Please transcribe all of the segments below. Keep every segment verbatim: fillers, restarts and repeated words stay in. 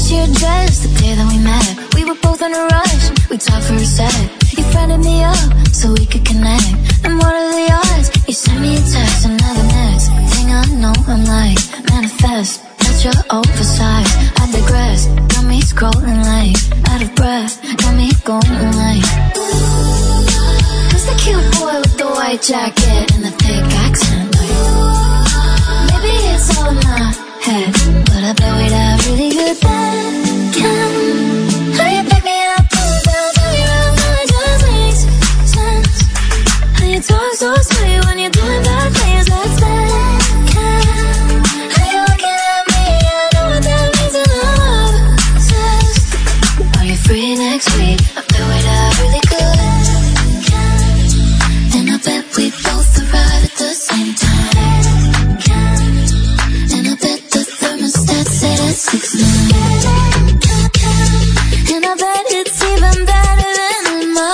your dress the day that we met. We were both in a rush, we talked for a sec. You friended me up so we could connect. And what are the odds? You sent me a text, and now the next thing I know, I'm like, manifest. That's your oversized, I digress. Got me scrolling like, out of breath. Got me going like, who's the cute boy with the white jacket and the thick accent? Maybe it's all in my head, but I bet we'd have really good then. How you pick me up, pull me down, turn me around, now it just makes sense. How you talk so sweet when you're doing bad things, that's that. How you looking at me, I know what that means, and I'm obsessed. Are you free next week? I bet we'd have really good. And I bet we both arrive at the same time. And I bet the thermostat set at six nine. And I bet it's even better than in my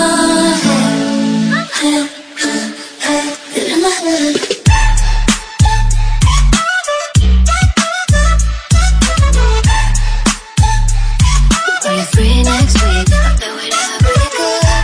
head. In my head. Are you free next week? I bet we'd have really good.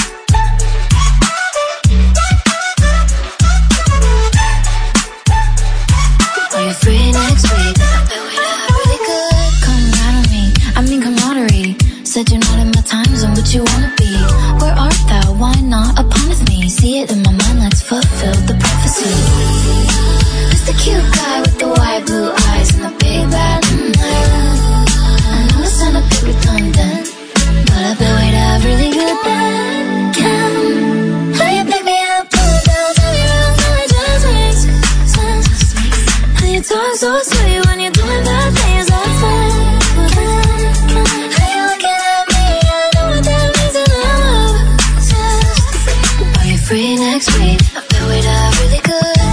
Are you free next week? I bet we'd have really good. Come right on me, I mean camaraderie. Said you're not in my time zone, but you wanna be. Where art thou? Why not upon with me? See it in my mind, let's fulfill the prophecy. Who's the cute guy with the white blue eyes and the big bad night? I know it sound a bit redundant, but I bet we'd have really good then. How you pick me up, pull me down, turn me around, now it just makes sense. How you talk so sweet when you're doing bad things, that's that. How you looking at me, I know what that means, and I'm obsessed. Are you free next week? I bet we'd have really good.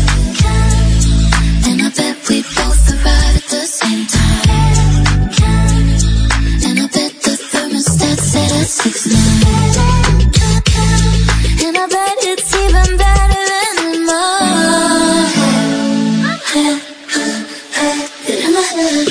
And I bet we both arrive at the same time. And I bet the thermostat set at six nine. And I bet it's even better than in my head. In my head.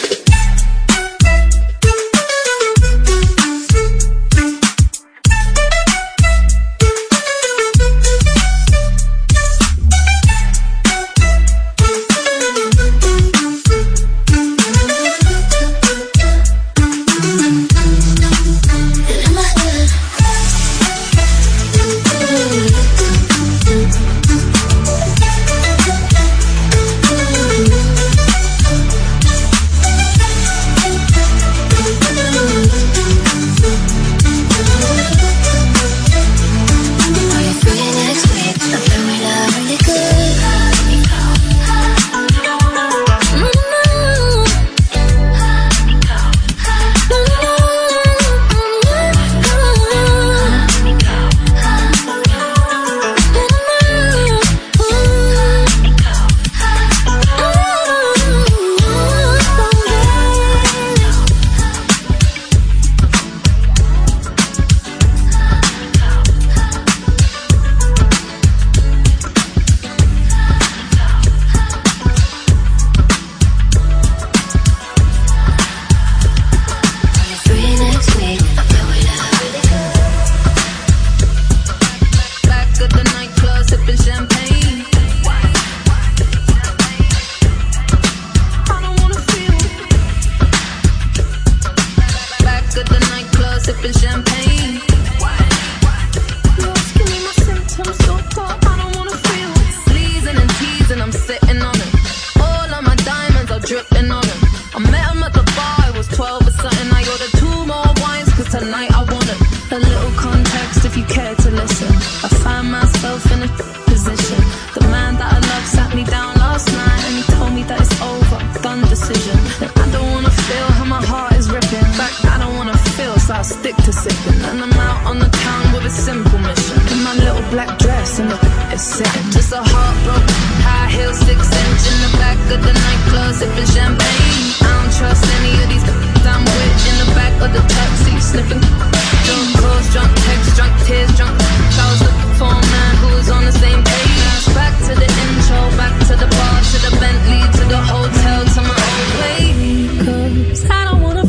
I don't wanna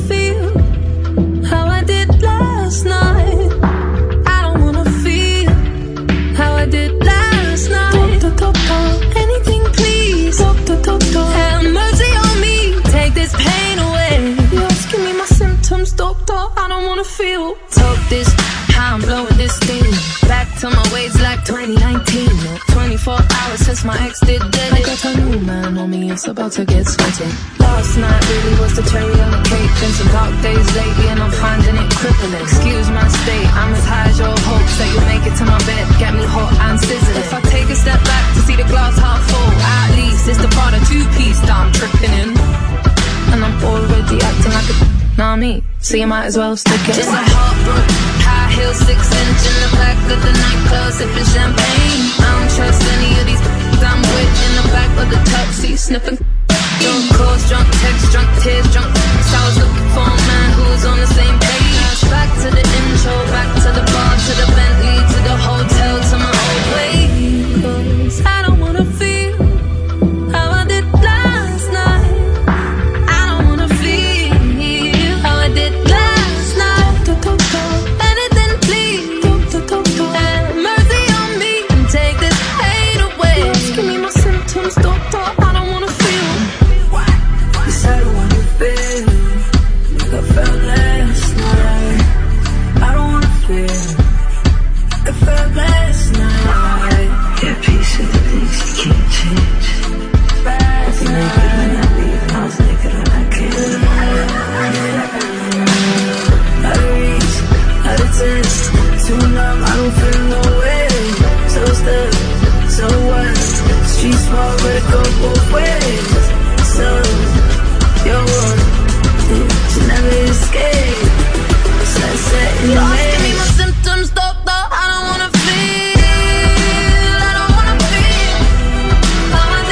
wanna feel. Talk this, how I'm blowing this steam. Back to my ways like twenty nineteen. twenty-four hours since my ex did dead. I got a new man on me, it's about to get sweaty. Last night really was the cherry on the cake. Been some dark days lately and I'm finding it crippling. Excuse my state, I'm as high as your hopes that you'll make it to my bed, get me hot and sizzling. If I take a step back to see the glass half full, at least it's the part of two-piece that I'm tripping in. And I'm already acting like a nah me, so you might as well stick it. Just a heartbroken, high heel, six inch in the back of the nightclub, sipping champagne. I don't trust any of these I'm with in the back of the taxi, sniffing. Drunk calls, drunk texts, drunk tears, drunk. So I was looking for a man who was on the same page. Back to the intro, back to the bar, to the Bentley, to the hotel, to my old place. 'Cause I don't wanna feel how I did last night. I don't wanna feel how I did last night. Anything please, have mercy on me and take this pain away. Just give me my symptoms, doctor, I don't wanna feel. Yes, I don't wanna feel like I felt last night. I don't wanna feel like I felt last night. Yeah, peace of the things you can't change. I was naked when I leave, I was naked when I came. Out of reach, out of touch, too numb, I don't feel no way. So stuck, so what? Street smart, but it go both ways. So, your world, you never escape. Sunset in the way. Give me my symptoms, doctor, I don't wanna feel. I don't wanna feel how I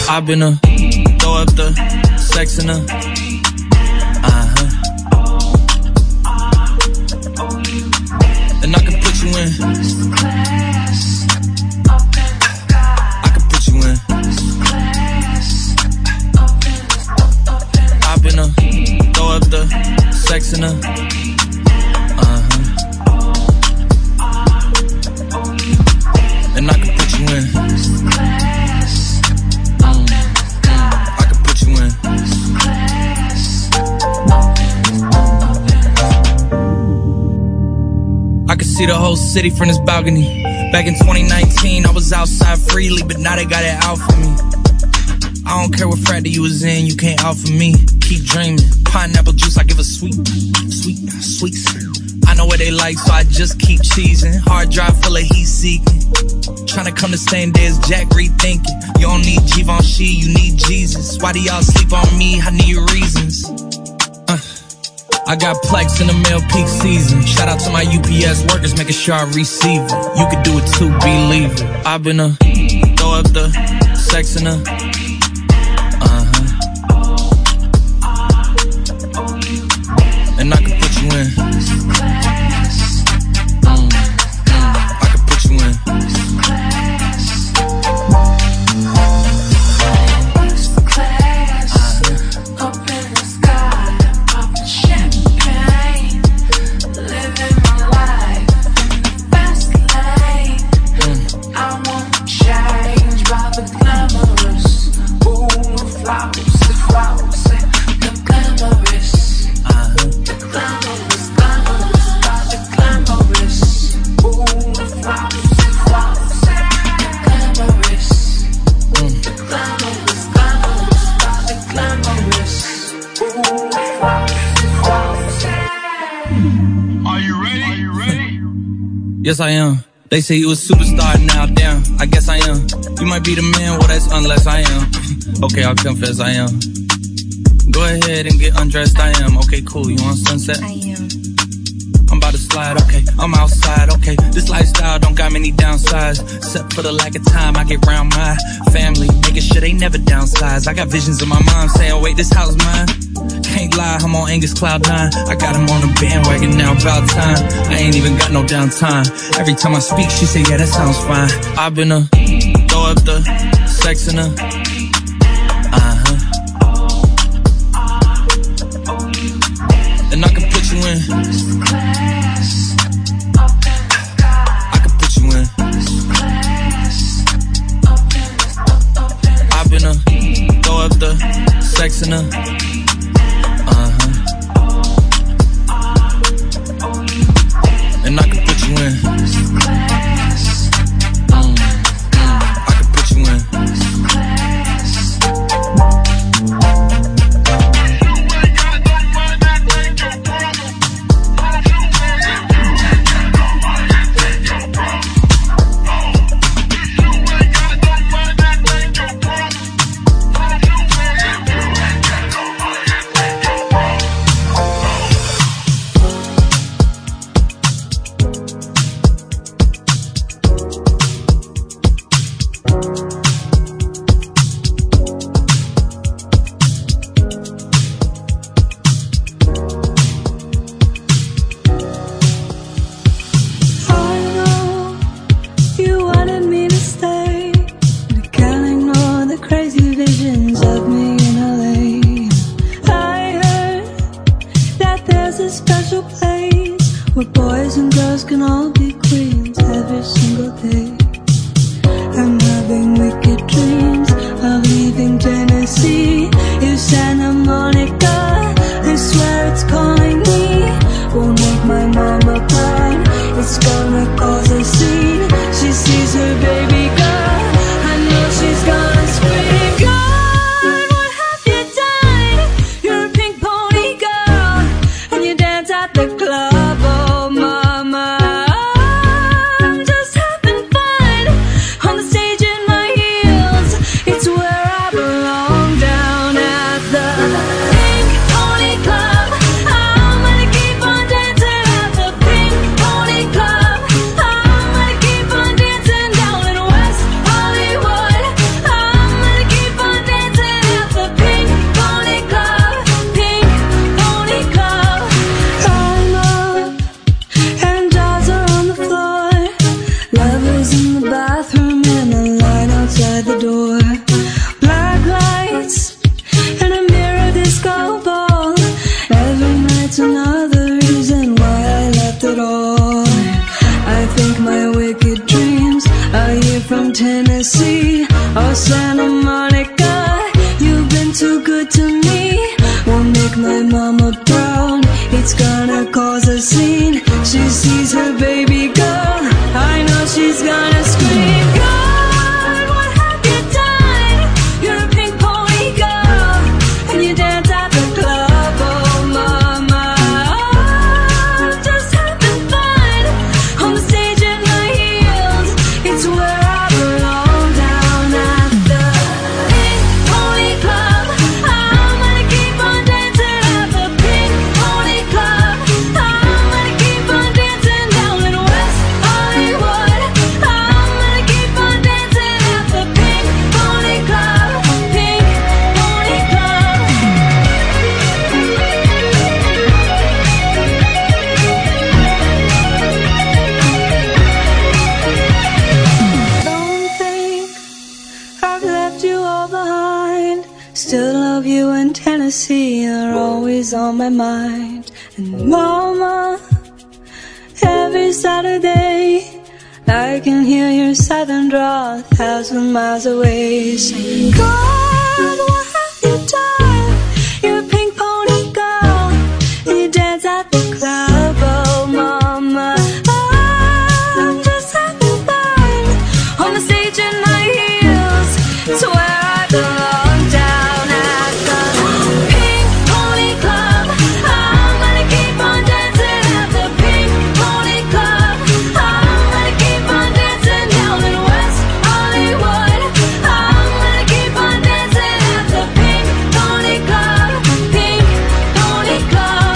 I've been a throw up the sex in a uh-huh. And I can put you in. I can put you in. I've been a throw up the sex in a uh-huh. And I can put you in. I can see the whole city from this balcony. Back in twenty nineteen, I was outside freely, but now they got it out for me. I don't care what frat you was in, you can't out for me. Keep dreaming, pineapple juice, I give a sweet, sweet, sweet. I know what they like, so I just keep cheesing. Hard drive full of heat seeking. Tryna come the same day as Jack, rethinking. You don't need Givenchy, you need Jesus. Why do y'all sleep on me? I need reasons. Uh. I got Plex in the mail peak season. Shout out to my U P S workers, making sure I receive it. You could do it too, believe it. I've been a throw up the sex in a uh-huh. And I can put you in. Mm, mm, I can put you in. Yes, I am. They say you a superstar now, damn, I guess I am. You might be the man, well that's unless I am. Okay, I'll confess I am. Go ahead and get undressed, I am. Okay, cool, you want sunset? I am. I'm about to slide, okay, I'm outside, okay. This lifestyle don't got many downsides, except for the lack of time I get around my family, making sure they never downsize. I got visions of my mom saying, wait, this house mine. Can't lie, I'm on Angus Cloud nine. I got him on the bandwagon now, about time. I ain't even got no downtime. Every time I speak, she say, yeah, that sounds fine. I've been a throw up the sex in a uh-huh. And I can put you in. I can put you in. I've been a throw up the sex in a uh-huh. And I can put you in. Mm, mm, I can put you in. door. Black lights and a mirror disco ball. Every night's another reason why I left it all. I think my wicked dreams are here from Tennessee or Santa Monica. You've been too good to me. Won't make my mama proud. It's gonna cause a scene. She sees her baby girl. I know she's gonna scream. God, what have you done? You're a pink pony girl, and you dance at the club. Oh mama, oh, just having fun on the stage in my heels. It's where I belong, down at the Pink Pony Club. I'm gonna keep on dancing at the Pink Pony Club. I'm gonna keep on dancing down in West Hollywood. I'm gonna keep on dancing at the Pink Pony Club. Pink Pony Club. Don't think I've left you all behind. Still love you in Tennessee. You're always on my mind. And mama, every Saturday I can hear your southern drawl a thousand miles away. Saying, God, what have you done? You're a pink pony girl, and you dance at the club. Oh mama, I'm just having fun on the stage in my heels. It's where I belong, down at the Pink Pony Club. I'm gonna keep on dancing at the Pink Pony Club. I'm gonna keep on dancing down in West Hollywood. I'm gonna keep on dancing at the Pink Pony Club. Pink Pony Club.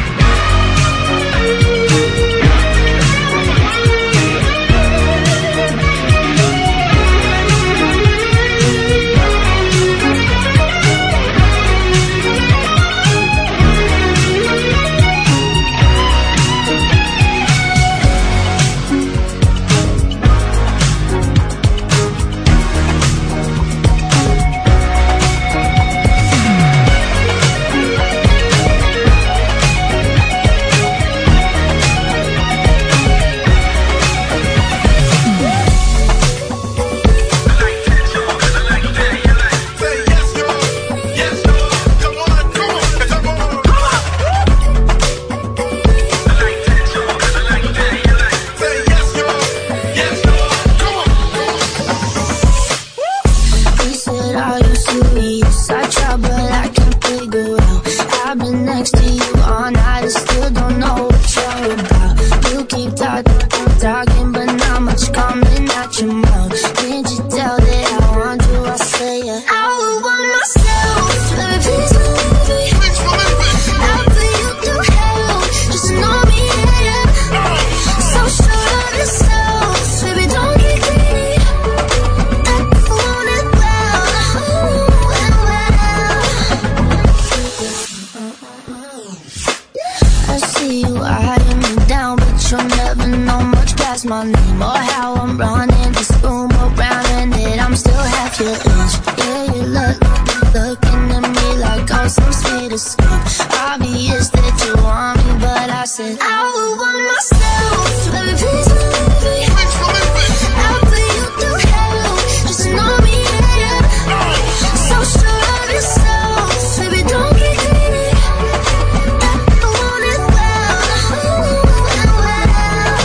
He said, are you serious? I try, but I can't figure out. I've been next to you all night and still don't know what you're about. You keep talking, talking, but not much coming out your mouth. Can't you tell that I want you? I say it. I would want myself. Baby, please believe me. I'll put you through hell. Just know me, yeah. So sure of yourself. Baby, don't get greedy. I want it well. Ooh, and well. I see you eyeing me down, but you'll never know much past my name or how I'm running this room around, and that I'm still half your age. Yeah, you look, looking at me like I'm some sweet escape. Obvious that you want me, but I said I would want myself. Baby, please believe me. I'll put you through hell. Just know me, yeah. So sure of yourself. Baby, don't get greedy. I want it well. Ooh, and well.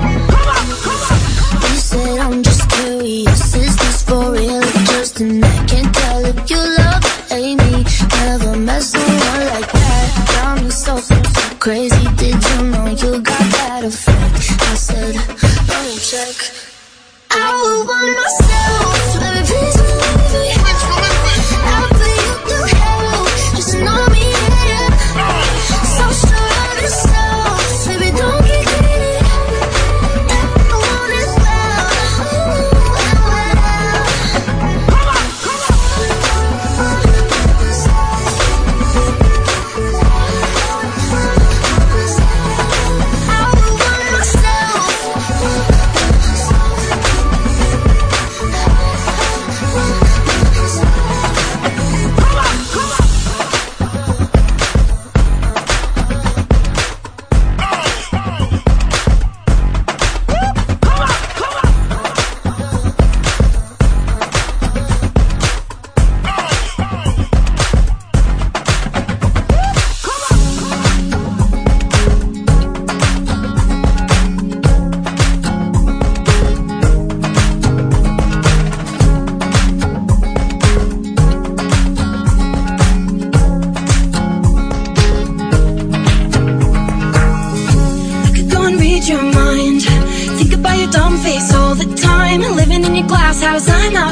You said I'm just curious. Is this for real or just an act? Can't tell if you love or hate me. Never met someone like that. Got me so, so, so crazy. Did you know you got that effect? I said, let me check. I would want myself. Baby, please believe me. I'll put you through hell. Just know me, yeah. So sure of yourself. Baby, don't get greedy. I want it well. Ooh, and well.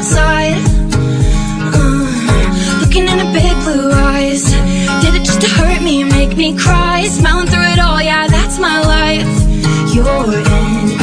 outside, uh, looking in her big blue eyes. Did it just to hurt me and make me cry? Smiling through it all, yeah, that's my life. You're in